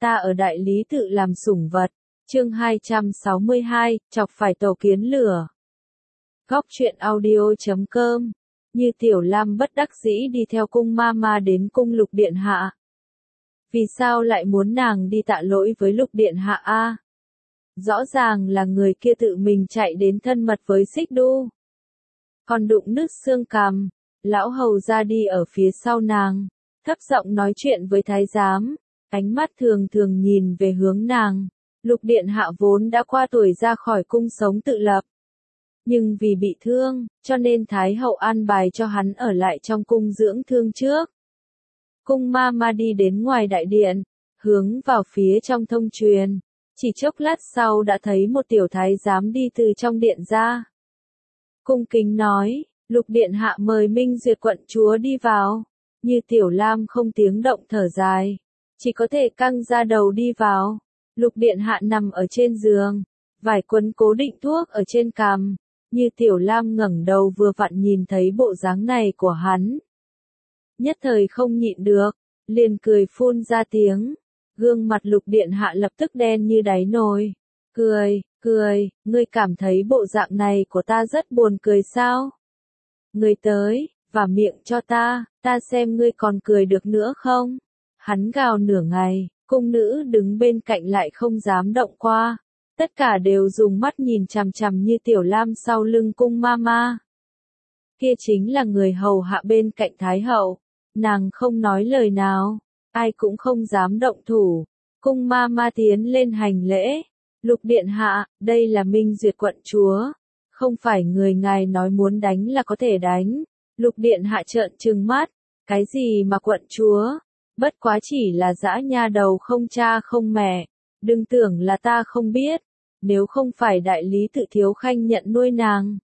ta ở đại lý tự làm sủng vật. Chương 262, chọc phải tổ kiến lửa. Góc truyện audio.com. Như Tiểu Lam bất đắc dĩ đi theo cung ma đến cung Lục Điện Hạ. Vì sao lại muốn nàng đi tạ lỗi với Lục Điện Hạ a? Rõ ràng là người kia tự mình chạy đến thân mật với Xích Đu. Còn đụng nứt xương cằm, lão hầu ra đi ở phía sau nàng, thấp giọng nói chuyện với thái giám, ánh mắt thường nhìn về hướng nàng. Lục Điện Hạ vốn đã qua tuổi ra khỏi cung sống tự lập. Nhưng vì bị thương, cho nên Thái hậu an bài cho hắn ở lại trong cung dưỡng thương trước. Cung ma đi đến ngoài đại điện, hướng vào phía trong thông truyền. Chỉ chốc lát sau đã thấy một tiểu thái giám đi từ trong điện ra. Cung kính nói, Lục Điện Hạ mời Minh Duyệt quận chúa đi vào. Như Tiểu Lam không tiếng động thở dài, chỉ có thể căng ra đầu đi vào. Lục Điện Hạ nằm ở trên giường, vải quấn cố định thuốc ở trên cằm. Như Tiểu Lam ngẩng đầu vừa vặn nhìn thấy bộ dáng này của hắn. Nhất thời không nhịn được, liền cười phun ra tiếng. Gương mặt Lục Điện Hạ lập tức đen như đáy nồi. Cười, ngươi cảm thấy bộ dạng này của ta rất buồn cười sao? Ngươi tới, và miệng cho ta xem ngươi còn cười được nữa không? Hắn gào nửa ngày, cung nữ đứng bên cạnh lại không dám động qua. Tất cả đều dùng mắt nhìn chằm chằm Như Tiểu Lam sau lưng cung ma. Kia chính là người hầu hạ bên cạnh Thái hậu. Nàng không nói lời nào, ai cũng không dám động thủ. Cung ma tiến lên hành lễ. Lục Điện Hạ, đây là Minh Duyệt quận chúa. Không phải người ngài nói muốn đánh là có thể đánh. Lục Điện Hạ trợn trừng mắt. Cái gì mà quận chúa? Bất quá chỉ là dã nha đầu không cha không mẹ. Đừng tưởng là ta không biết. Nếu không phải đại lý tự thiếu khanh nhận nuôi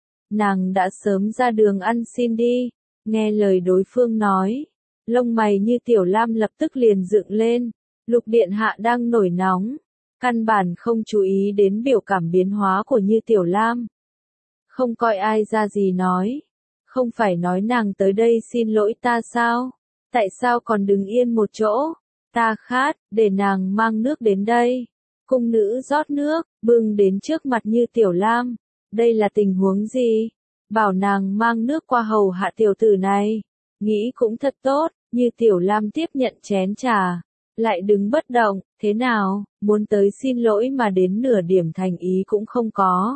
nàng đã sớm ra đường ăn xin đi. Nghe lời đối phương nói, lông mày Như Tiểu Lam lập tức liền dựng lên. Lục Điện Hạ đang nổi nóng, căn bản không chú ý đến biểu cảm biến hóa của Như Tiểu Lam. Không coi ai ra gì nói, không phải nói nàng tới đây xin lỗi ta sao? Tại sao còn đứng yên một chỗ? Ta khát, để nàng mang nước đến đây. Cung nữ rót nước, bưng đến trước mặt Như Tiểu Lam. Đây là tình huống gì? Bảo nàng mang nước qua hầu hạ tiểu tử này. Nghĩ cũng thật tốt. Như Tiểu Lam tiếp nhận chén trà, lại đứng bất động. Thế nào, muốn tới xin lỗi mà đến nửa điểm thành ý cũng không có.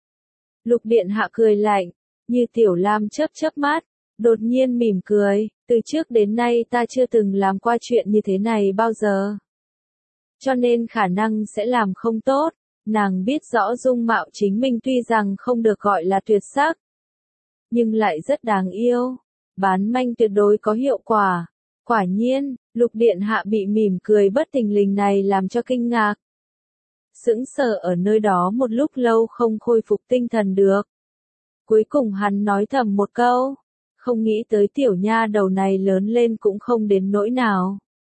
Lục Điện Hạ cười lạnh. Như Tiểu Lam chớp mắt, đột nhiên mỉm cười. Từ trước đến nay ta chưa từng làm qua chuyện như thế này bao giờ. Cho nên khả năng sẽ làm không tốt. Nàng biết rõ dung mạo chính mình tuy rằng không được gọi là tuyệt sắc, nhưng lại rất đáng yêu. Bán manh tuyệt đối có hiệu quả. Quả nhiên, Lục Điện Hạ bị mỉm cười bất thình lình này làm cho kinh ngạc. Sững sờ ở nơi đó một lúc lâu không khôi phục tinh thần được. Cuối cùng hắn nói thầm một câu. Không nghĩ tới tiểu nha đầu này lớn lên cũng không đến nỗi nào.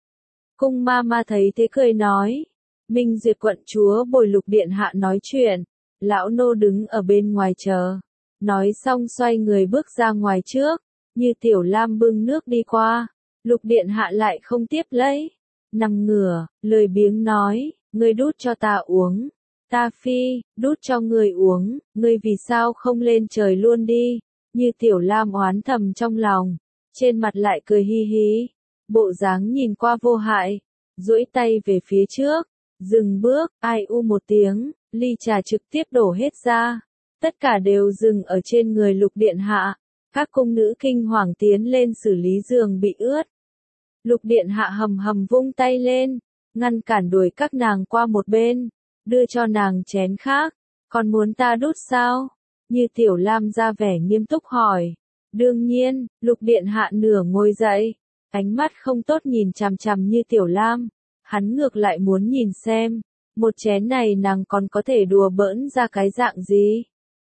Cung ma thấy thế cười nói. Minh Duyệt quận chúa bồi Lục Điện Hạ nói chuyện. Lão nô đứng ở bên ngoài chờ. Nói xong xoay người bước ra ngoài trước. Như Tiểu Lam bưng nước đi qua. Lục Điện Hạ lại không tiếp lấy. Nằm ngửa, lười biếng nói. Ngươi đút cho ta uống. Ta phi, đút cho ngươi uống. Ngươi vì sao không lên trời luôn đi? Như Tiểu Lam oán thầm trong lòng. Trên mặt lại cười hi hí. Bộ dáng nhìn qua vô hại, duỗi tay về phía trước, dừng bước, ai u một tiếng, ly trà trực tiếp đổ hết ra. Tất cả đều dừng ở trên người Lục Điện Hạ. Các cung nữ kinh hoàng tiến lên xử lý giường bị ướt. Lục Điện Hạ hầm vung tay lên, ngăn cản đuổi các nàng qua một bên, đưa cho nàng chén khác. Còn muốn ta đút sao? Như Tiểu Lam ra vẻ nghiêm túc hỏi. Đương nhiên. Lục Điện Hạ nửa ngồi dậy. Ánh mắt không tốt nhìn chằm chằm Như Tiểu Lam. Hắn ngược lại muốn nhìn xem. Một chén này nàng còn có thể đùa bỡn ra cái dạng gì.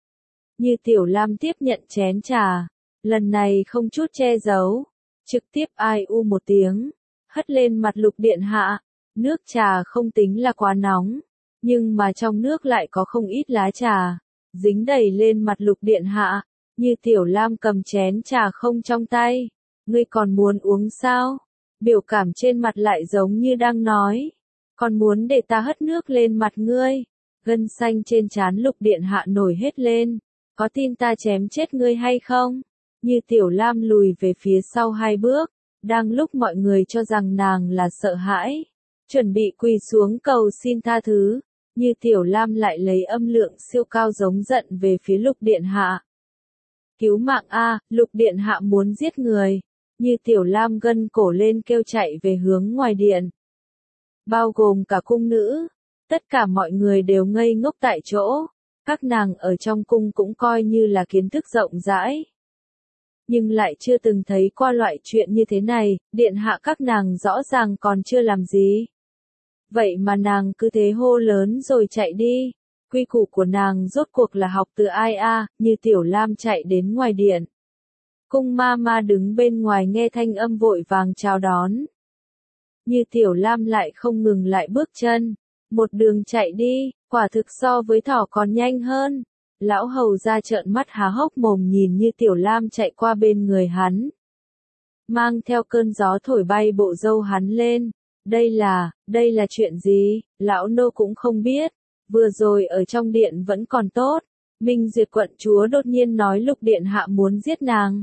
Như Tiểu Lam tiếp nhận chén trà. Lần này không chút che giấu. Trực tiếp ai u một tiếng. Hất lên mặt Lục Điện Hạ. Nước trà không tính là quá nóng. Nhưng mà trong nước lại có không ít lá trà. Dính đầy lên mặt Lục Điện Hạ. Như Tiểu Lam cầm chén trà không trong tay. Ngươi còn muốn uống sao? Biểu cảm trên mặt lại giống như đang nói. Còn muốn để ta hất nước lên mặt ngươi. Gân xanh trên trán Lục điện hạ nổi hết lên. Có tin ta chém chết ngươi hay không? Như Tiểu Lam lùi về phía sau 2 bước. Đang lúc mọi người cho rằng nàng là sợ hãi. Chuẩn bị quỳ xuống cầu xin tha thứ. Như Tiểu Lam lại lấy âm lượng siêu cao giống giận về phía Lục điện hạ. Cứu mạng a, Lục điện hạ muốn giết người. Như Tiểu Lam gân cổ lên kêu chạy về hướng ngoài điện. Bao gồm cả cung nữ. Tất cả mọi người đều ngây ngốc tại chỗ. Các nàng ở trong cung cũng coi như là kiến thức rộng rãi. Nhưng lại chưa từng thấy qua loại chuyện như thế này, điện hạ các nàng rõ ràng còn chưa làm gì. Vậy mà nàng cứ thế hô lớn rồi chạy đi. Quy củ của nàng rốt cuộc là học từ ai a? Như Tiểu Lam chạy đến ngoài điện. Cung ma ma đứng bên ngoài nghe thanh âm vội vàng chào đón. Như Tiểu Lam lại không ngừng lại bước chân. Một đường chạy đi, quả thực so với thỏ còn nhanh hơn. Lão hầu ra trợn mắt há hốc mồm nhìn Như Tiểu Lam chạy qua bên người hắn. Mang theo cơn gió thổi bay bộ râu hắn lên. Đây là chuyện gì? Lão nô cũng không biết. Vừa rồi ở trong điện vẫn còn tốt. Minh Duyệt quận chúa đột nhiên nói Lục điện hạ muốn giết nàng.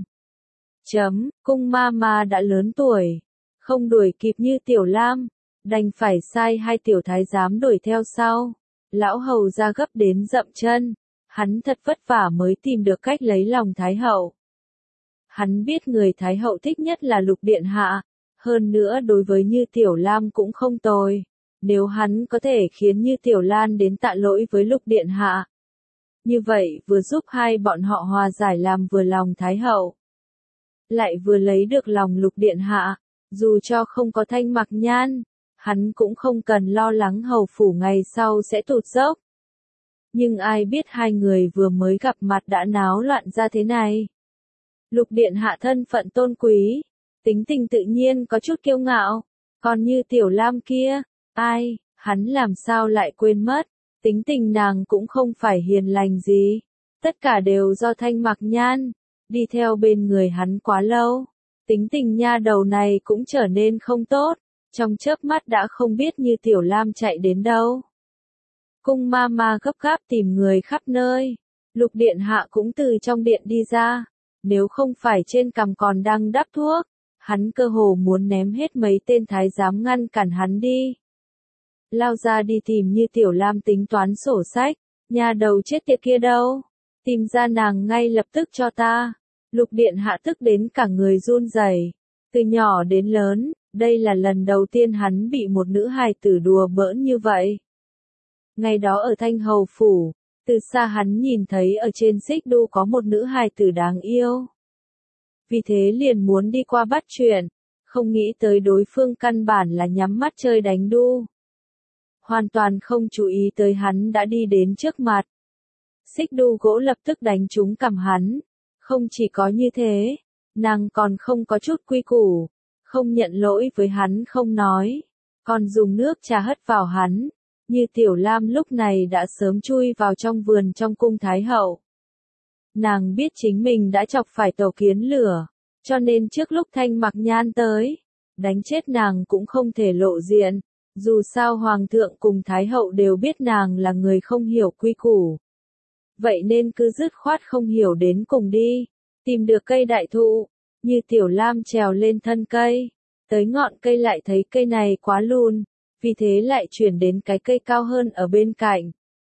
Cung ma ma đã lớn tuổi. Không đuổi kịp Như Tiểu Lam. Đành phải sai 2 tiểu thái giám đuổi theo sau. Lão hầu ra gấp đến dậm chân. Hắn thật vất vả mới tìm được cách lấy lòng Thái hậu. Hắn biết người Thái hậu thích nhất là Lục điện hạ. Hơn nữa đối với Như Tiểu Lam cũng không tồi. Nếu hắn có thể khiến Như Tiểu Lan đến tạ lỗi với Lục điện hạ. Như vậy vừa giúp hai bọn họ hòa giải làm vừa lòng Thái hậu. Lại vừa lấy được lòng Lục điện hạ. Dù cho không có Thanh Mặc Nhan, hắn cũng không cần lo lắng hầu phủ ngày sau sẽ tụt dốc. Nhưng ai biết hai người vừa mới gặp mặt đã náo loạn ra thế này. Lục điện hạ thân phận tôn quý, tính tình tự nhiên có chút kiêu ngạo, còn Như Tiểu Lam kia, hắn làm sao lại quên mất, tính tình nàng cũng không phải hiền lành gì, tất cả đều do Thanh Mặc Nhan, đi theo bên người hắn quá lâu, tính tình nha đầu này cũng trở nên không tốt, trong chớp mắt đã không biết Như Tiểu Lam chạy đến đâu. Cung ma ma gấp gáp tìm người khắp nơi, Lục điện hạ cũng từ trong điện đi ra, nếu không phải trên cằm còn đang đắp thuốc, hắn cơ hồ muốn ném hết mấy tên thái giám ngăn cản hắn đi. Lao ra đi tìm Như Tiểu Lam tính toán sổ sách, nhà đầu chết tiệt kia đâu, tìm ra nàng ngay lập tức cho ta. Lục điện hạ tức đến cả người run rẩy, từ nhỏ đến lớn, đây là lần đầu tiên hắn bị một nữ hài tử đùa bỡn như vậy. Ngày đó ở Thanh Hầu Phủ, từ xa hắn nhìn thấy ở trên xích đu có một nữ hài tử đáng yêu. Vì thế liền muốn đi qua bắt chuyện, không nghĩ tới đối phương căn bản là nhắm mắt chơi đánh đu. Hoàn toàn không chú ý tới hắn đã đi đến trước mặt. Xích đu gỗ lập tức đánh trúng cằm hắn. Không chỉ có như thế, nàng còn không có chút quy củ, không nhận lỗi với hắn không nói, còn dùng nước trà hất vào hắn. Như Tiểu Lam lúc này đã sớm chui vào trong vườn trong cung Thái hậu. Nàng biết chính mình đã chọc phải tổ kiến lửa, cho nên trước lúc Thanh Mặc Nhan tới, đánh chết nàng cũng không thể lộ diện, dù sao Hoàng thượng cùng Thái hậu đều biết nàng là người không hiểu quy củ. Vậy nên cứ dứt khoát không hiểu đến cùng đi, tìm được cây đại thụ, Như Tiểu Lam trèo lên thân cây, tới ngọn cây lại thấy cây này quá lùn, vì thế lại chuyển đến cái cây cao hơn ở bên cạnh.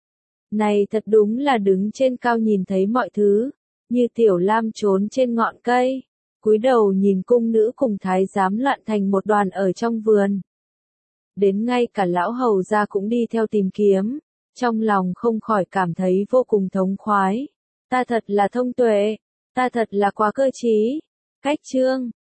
Này thật đúng là đứng trên cao nhìn thấy mọi thứ, Như Tiểu Lam trốn trên ngọn cây, cúi đầu nhìn cung nữ cùng thái giám loạn thành một đoàn ở trong vườn. Đến ngay cả lão hầu gia cũng đi theo tìm kiếm, trong lòng không khỏi cảm thấy vô cùng thống khoái. Ta thật là thông tuệ, ta thật là quá cơ trí. Cách chương